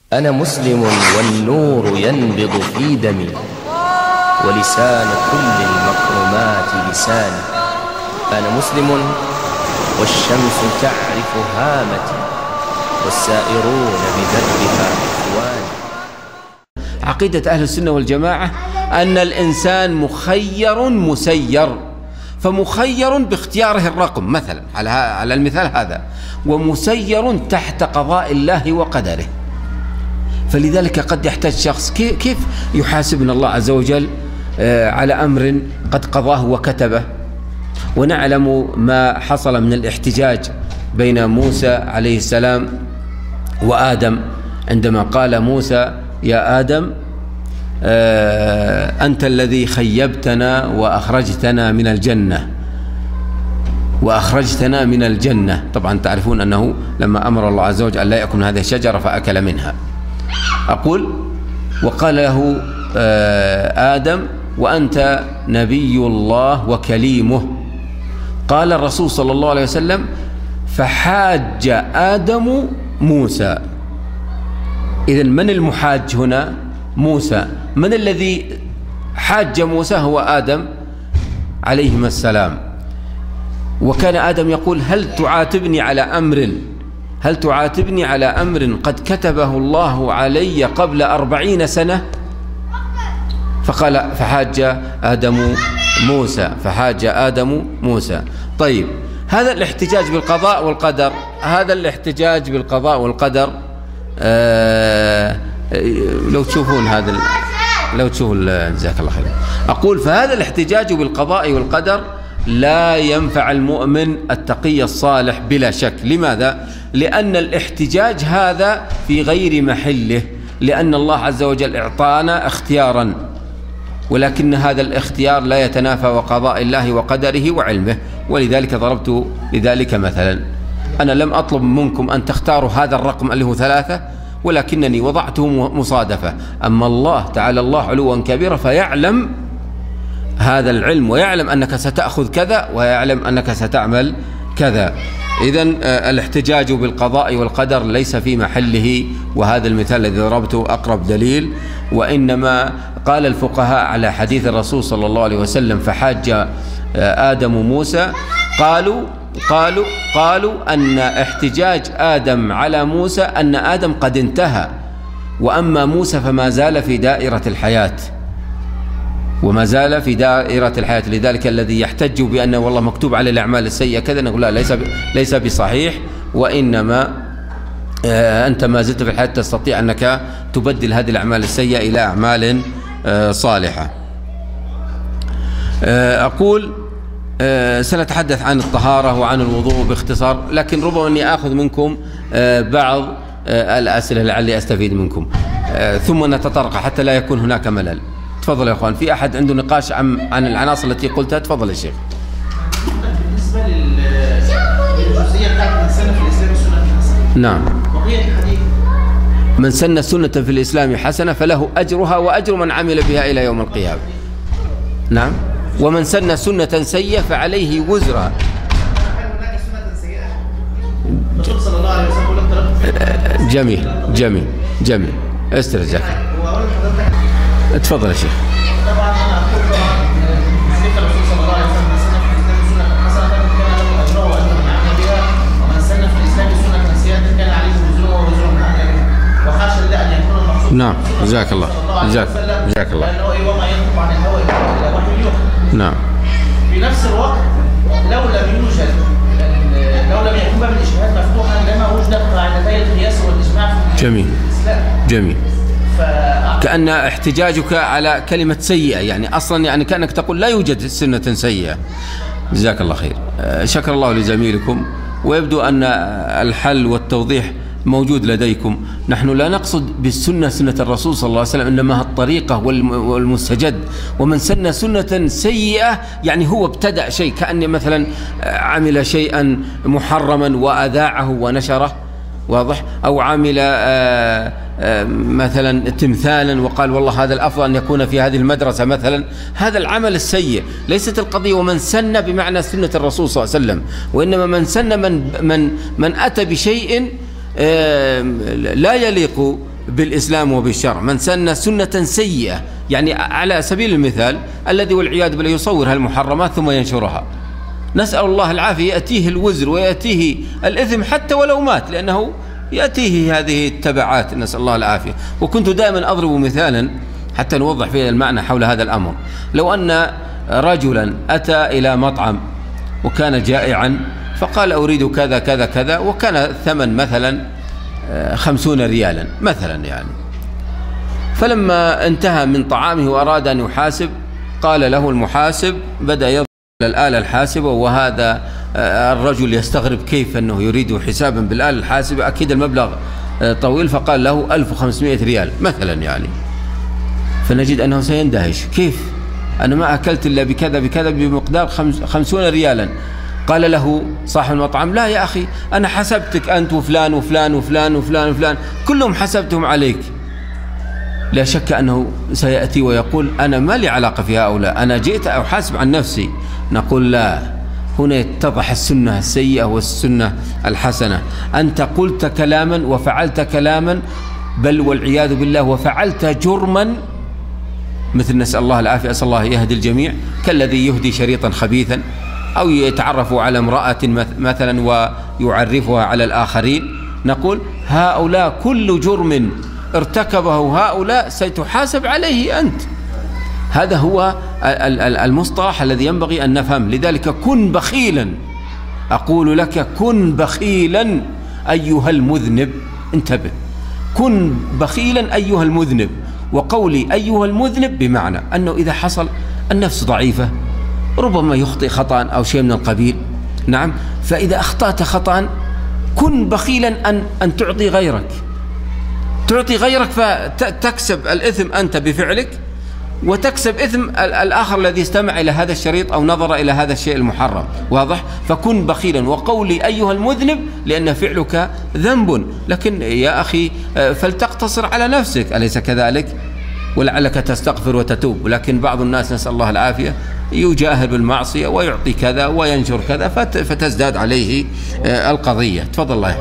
أنا مسلم والنور ينبض في دمي، ولسان كل المكرمات لساني. أنا مسلم والشمس تعرف هامتي، والسائرون بدربها إخواني. عقيدة أهل السنة والجماعة أن الإنسان مخير مسير، فمخير باختياره الرقم مثلا على المثال هذا، ومسير تحت قضاء الله وقدره. فلذلك قد يحتاج شخص كيف يحاسبنا الله عز وجل على أمر قد قضاه وكتبه. ونعلم ما حصل من الاحتجاج بين موسى عليه السلام وآدم، عندما قال موسى: يا آدم أنت الذي خيبتنا وأخرجتنا من الجنة. طبعا تعرفون أنه لما أمر الله عز وجل أن لا يأكل هذه الشجرة فأكل منها. أقول: وقال له آدم: وأنت نبي الله وكليمه. قال الرسول صلى الله عليه وسلم: فحاج آدم موسى. إذن من المحاج هنا؟ موسى. من الذي حاج موسى؟ هو آدم عليهما السلام. وكان آدم يقول: هل تعاتبني على أمر قد كتبه الله علي قبل 40 سنة؟ فقال: فحاج آدم موسى. طيب، هذا الاحتجاج بالقضاء والقدر لو تشوفون هذا، لو تشوفون جزاك الله خير. أقول: فهذا الاحتجاج بالقضاء والقدر لا ينفع المؤمن التقي الصالح بلا شك. لماذا؟ لأن الاحتجاج هذا في غير محله، لأن الله عز وجل اعطانا اختيارا، ولكن هذا الاختيار لا يتنافى وقضاء الله وقدره وعلمه. ولذلك ضربت لذلك مثلا: أنا لم أطلب منكم أن تختاروا هذا الرقم اللي هو 3، ولكنني وضعته مصادفة. أما الله تعالى الله علوا كبيرا فيعلم هذا العلم، ويعلم أنك ستأخذ كذا، ويعلم أنك ستعمل كذا. إذن الاحتجاج بالقضاء والقدر ليس في محله، وهذا المثال الذي ضربته أقرب دليل. وإنما قال الفقهاء على حديث الرسول صلى الله عليه وسلم: فحاج آدم موسى، قالوا أن احتجاج آدم على موسى أن آدم قد انتهى، وأما موسى فما زال في دائرة الحياة، لذلك الذي يحتج بأنه والله مكتوب على الأعمال السيئة كذا، نقول لا، ليس بصحيح. وإنما أنت ما زلت في الحياة تستطيع أنك تبدل هذه الأعمال السيئة إلى أعمال صالحة. أقول: سنتحدث عن الطهارة وعن الوضوء باختصار، لكن ربما أني آخذ منكم بعض الأسئلة لعلي أستفيد منكم، ثم نتطرق حتى لا يكون هناك ملل. تفضل يا أخوان، في أحد عنده نقاش عن العناصر التي قلتها؟ تفضل يا شيخ. بالنسبة للجزئية بتاعت من سنة في الإسلام السنة الحسنة. نعم. بقية الحديث: من سن سنة في الإسلام حسنة فله أجرها وأجر من عمل بها إلى يوم القيامة. نعم. ومن سن سنة سيئة فعليه وزرها. الرسول صلى الله عليه وسلم: جميل. استرجع. تفضل يا شيخ. طبعا انا اقول حديث الرسول صلى الله عليه وسلم: من سن في الاسلام سنه حسنه كان له اجرها واجر من عمل بها، ومن سن في الاسلام سنه سيئه كان عليه وزرها ووزر من عمل بها. وحاشا لله ان يكون المقصود. نعم، جزاك الله. لانه وما ينطق عن الهوى الا وحي يوحى. نعم. في نفس الوقت لو لم يكن باب الاجتهاد مفتوحا لما وجدت قاعدتي القياس والاجماع في الاسلام. جميل. كأن احتجاجك على كلمة سيئة، يعني أصلا يعني كأنك تقول لا يوجد سنة سيئة. جزاك الله خير. شكر الله لزميلكم، ويبدو أن الحل والتوضيح موجود لديكم. نحن لا نقصد بالسنة سنة الرسول صلى الله عليه وسلم، إنما الطريقة والمستجد. ومن سن سنة سيئة يعني هو ابتدأ شيء، كأن مثلا عمل شيئا محرما وأذاعه ونشره، واضح؟ أو عمل مثلا تمثالا وقال والله هذا الأفضل أن يكون في هذه المدرسة مثلا. هذا العمل السيء. ليست القضية ومن سن بمعنى سنة الرسول صلى الله عليه وسلم، وإنما من سن من أتى بشيء لا يليق بالإسلام وبالشرع. من سن سنة سيئة، يعني على سبيل المثال الذي والعياذ بالله يصور هالمحرمات ثم ينشرها، نسأل الله العافية، يأتيه الوزر ويأتيه الإثم حتى ولو مات، لأنه يأتيه هذه التبعات، نسأل الله العافية. وكنت دائما أضرب مثالا حتى نوضح فيه المعنى حول هذا الأمر. لو أن رجلا أتى إلى مطعم وكان جائعا فقال أريد كذا كذا كذا، وكان الثمن مثلا 50 ريالا مثلا يعني، فلما انتهى من طعامه وأراد أن يحاسب قال له المحاسب، بدأ يضرب الآلة الحاسبة، وهذا الرجل يستغرب كيف أنه يريد حسابا بالآلة الحاسبة، أكيد المبلغ طويل، فقال له 1500 ريال مثلا يعني. فنجد أنه سيندهش، كيف أنا ما أكلت إلا بكذا بكذا بمقدار 50 ريالا. قال له صاحب المطعم: لا يا أخي، أنا حسبتك أنت وفلان وفلان وفلان وفلان وفلان، كلهم حسبتهم عليك. لا شك أنه سيأتي ويقول: أنا ما لي علاقة في هؤلاء، أنا جئت أحاسب عن نفسي. نقول: لا، هنا يتضح السنة السيئة والسنة الحسنة. أنت قلت كلاما وفعلت كلاما، بل والعياذ بالله وفعلت جرما، مثل نسأل الله العافية، أسأل الله يهدي الجميع، كالذي يهدي شريطا خبيثا أو يتعرف على امرأة مثلا ويعرفها على الآخرين. نقول: هؤلاء كل جرم ارتكبه هؤلاء ستحاسب عليه أنت. هذا هو المصطلح الذي ينبغي أن نفهم. لذلك كن بخيلا، أقول لك كن بخيلا أيها المذنب، انتبه، كن بخيلا أيها المذنب. وقولي أيها المذنب بمعنى أنه إذا حصل النفس ضعيفة، ربما يخطئ خطأ أو شيء من القبيل، نعم، فإذا أخطأت خطأ كن بخيلا أن تعطي غيرك فتكسب الإثم أنت بفعلك، وتكسب إثم الآخر الذي استمع إلى هذا الشريط أو نظر إلى هذا الشيء المحرم. واضح؟ فكن بخيلا. وقولي أيها المذنب لأن فعلك ذنب، لكن يا أخي فلتقتصر على نفسك، أليس كذلك؟ ولعلك تستغفر وتتوب. ولكن بعض الناس نسأل الله العافية يجاهر بالمعصية ويعطي كذا وينشر كذا فتزداد عليه القضية. تفضل الله.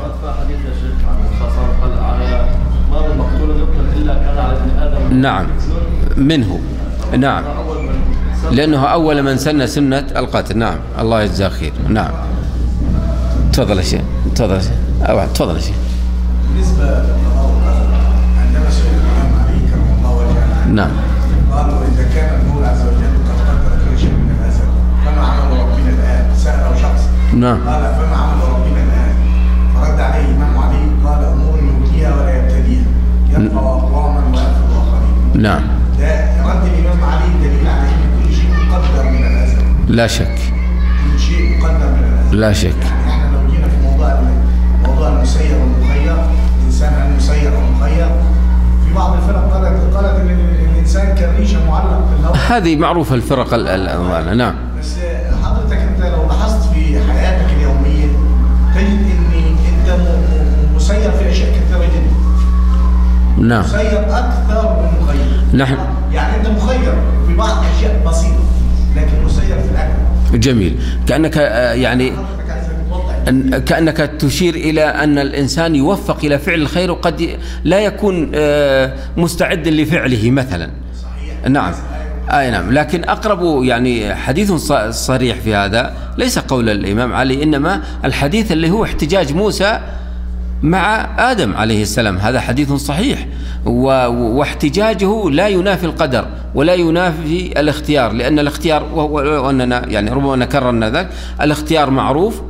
نعم منه، نعم، لأنه أول من سن سنة القتل. نعم، الله يجزاه خير. نعم، تفضل يا شيخ، تفضل يا شيخ، تفضل يا شيخ. بالنسبة للقضاء والقدر، عندما سئل الإمام علي كرم الله وجهه، نعم، قالوا: إذا كان المولى عز وجل قد قدر كل شيء من الأزل، فما عمل ربنا الآن؟ سأله شخص، نعم، قال: فما عمل ربنا الآن؟ فرد عليه الإمام علي قال: أمور يؤتيها ولا يبتديها، يبقى أقواما ويأخذ آخرين. نعم، ده رد الإمام علي دليل على أن كل شيء مقدر من الأزل. لا شك، كل شيء مقدر من الأزل. لا شك. يعني احنا لو جينا في موضوع المسير والمخير، الإنسان هل مسير أو مخير؟ في بعض الفرق قالت إن الإنسان كريشة معلق في الهواء. هذه معروفة الفرق نعم. بس حضرتك أنت لو لاحظت في حياتك اليومية تجد إن أنت مسير في أشياء كثيرة جدا. نعم، مسير أكثر من مخير. نحن يعني أنت مخير في بعض أشياء بسيطة، لكن مسير في الأكل. جميل. كأنك يعني كأنك تشير إلى أن الإنسان يوفق إلى فعل الخير وقد لا يكون مستعد لفعله مثلا. صحيح. نعم، نعم، لكن أقرب يعني حديث صريح في هذا ليس قول الإمام علي، إنما الحديث اللي هو احتجاج موسى مع آدم عليه السلام، هذا حديث صحيح، واحتجاجه لا ينافي القدر ولا ينافي الاختيار، لأن الاختيار وأننا يعني ربما نكررنا ذلك، الاختيار معروف،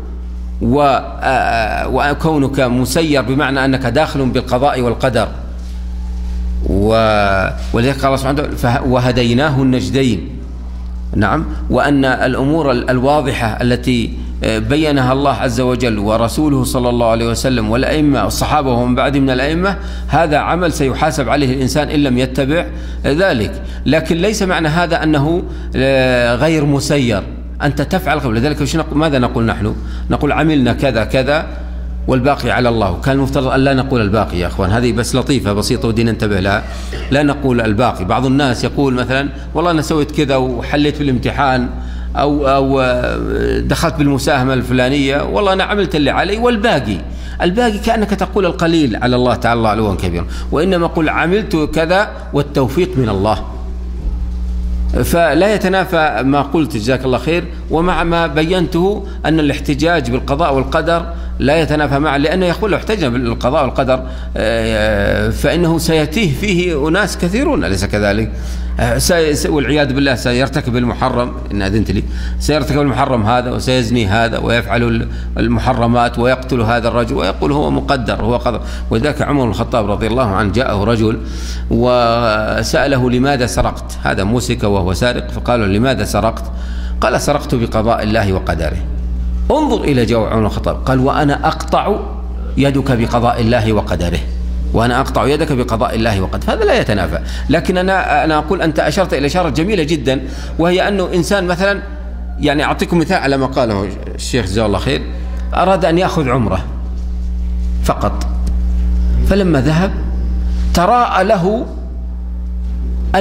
وكونك مسير بمعنى أنك داخل بالقضاء والقدر. ولذلك قال الله سبحانه وتعالى: وهديناه النجدين. نعم، وأن الأمور الواضحة التي بينها الله عز وجل ورسوله صلى الله عليه وسلم والأئمة الصحابة ومن بعد من الأئمة، هذا عمل سيحاسب عليه الإنسان إن لم يتبع ذلك. لكن ليس معنى هذا أنه غير مسير، أنت تفعل قبل ذلك. ماذا نقول نحن؟ نقول عملنا كذا كذا والباقي على الله. كان المفترض أن لا نقول الباقي يا أخوان، هذه بس لطيفة بسيطة ودينا ننتبه لها. لا نقول الباقي. بعض الناس يقول مثلا: والله أنا سويت كذا وحليت في الامتحان أو دخلت بالمساهمة الفلانية، والله أنا عملت اللي علي والباقي. الباقي كأنك تقول القليل على الله تعالى علوا كبيرا، وإنما قل عملت كذا والتوفيق من الله. فلا يتنافى ما قلت جزاك الله خير ومع ما بينته أن الاحتجاج بالقضاء والقدر لا يتنافى معه، لأنه يقول لو احتجنا بالقضاء والقدر فإنه سيتيه فيه أناس كثيرون، أليس كذلك؟ والعياذ بالله سيرتكب المحرم، إن أذنت لي، سيرتكب المحرم هذا وسيزني هذا ويفعل المحرمات ويقتل هذا الرجل ويقول هو مقدر هو قدر. وذاك عمر بن الخطاب رضي الله عنه جاءه رجل وسأله لماذا سرقت؟ هذا موسك وهو سارق، فقالوا لماذا سرقت؟ قال سرقت بقضاء الله وقدره. انظر إلى جواب عمر بن الخطاب، قال وأنا أقطع يدك بقضاء الله وقدره، وأنا أقطع يدك بقضاء الله وقدره. فهذا لا يتنافى. لكن أنا أقول أنت أشرت إلى إشارة جميلة جدا، وهي أنه إنسان مثلا، يعني أعطيكم مثال على ما قاله الشيخ جزاه الله خير، أراد أن يأخذ عمرة فقط، فلما ذهب تراءى له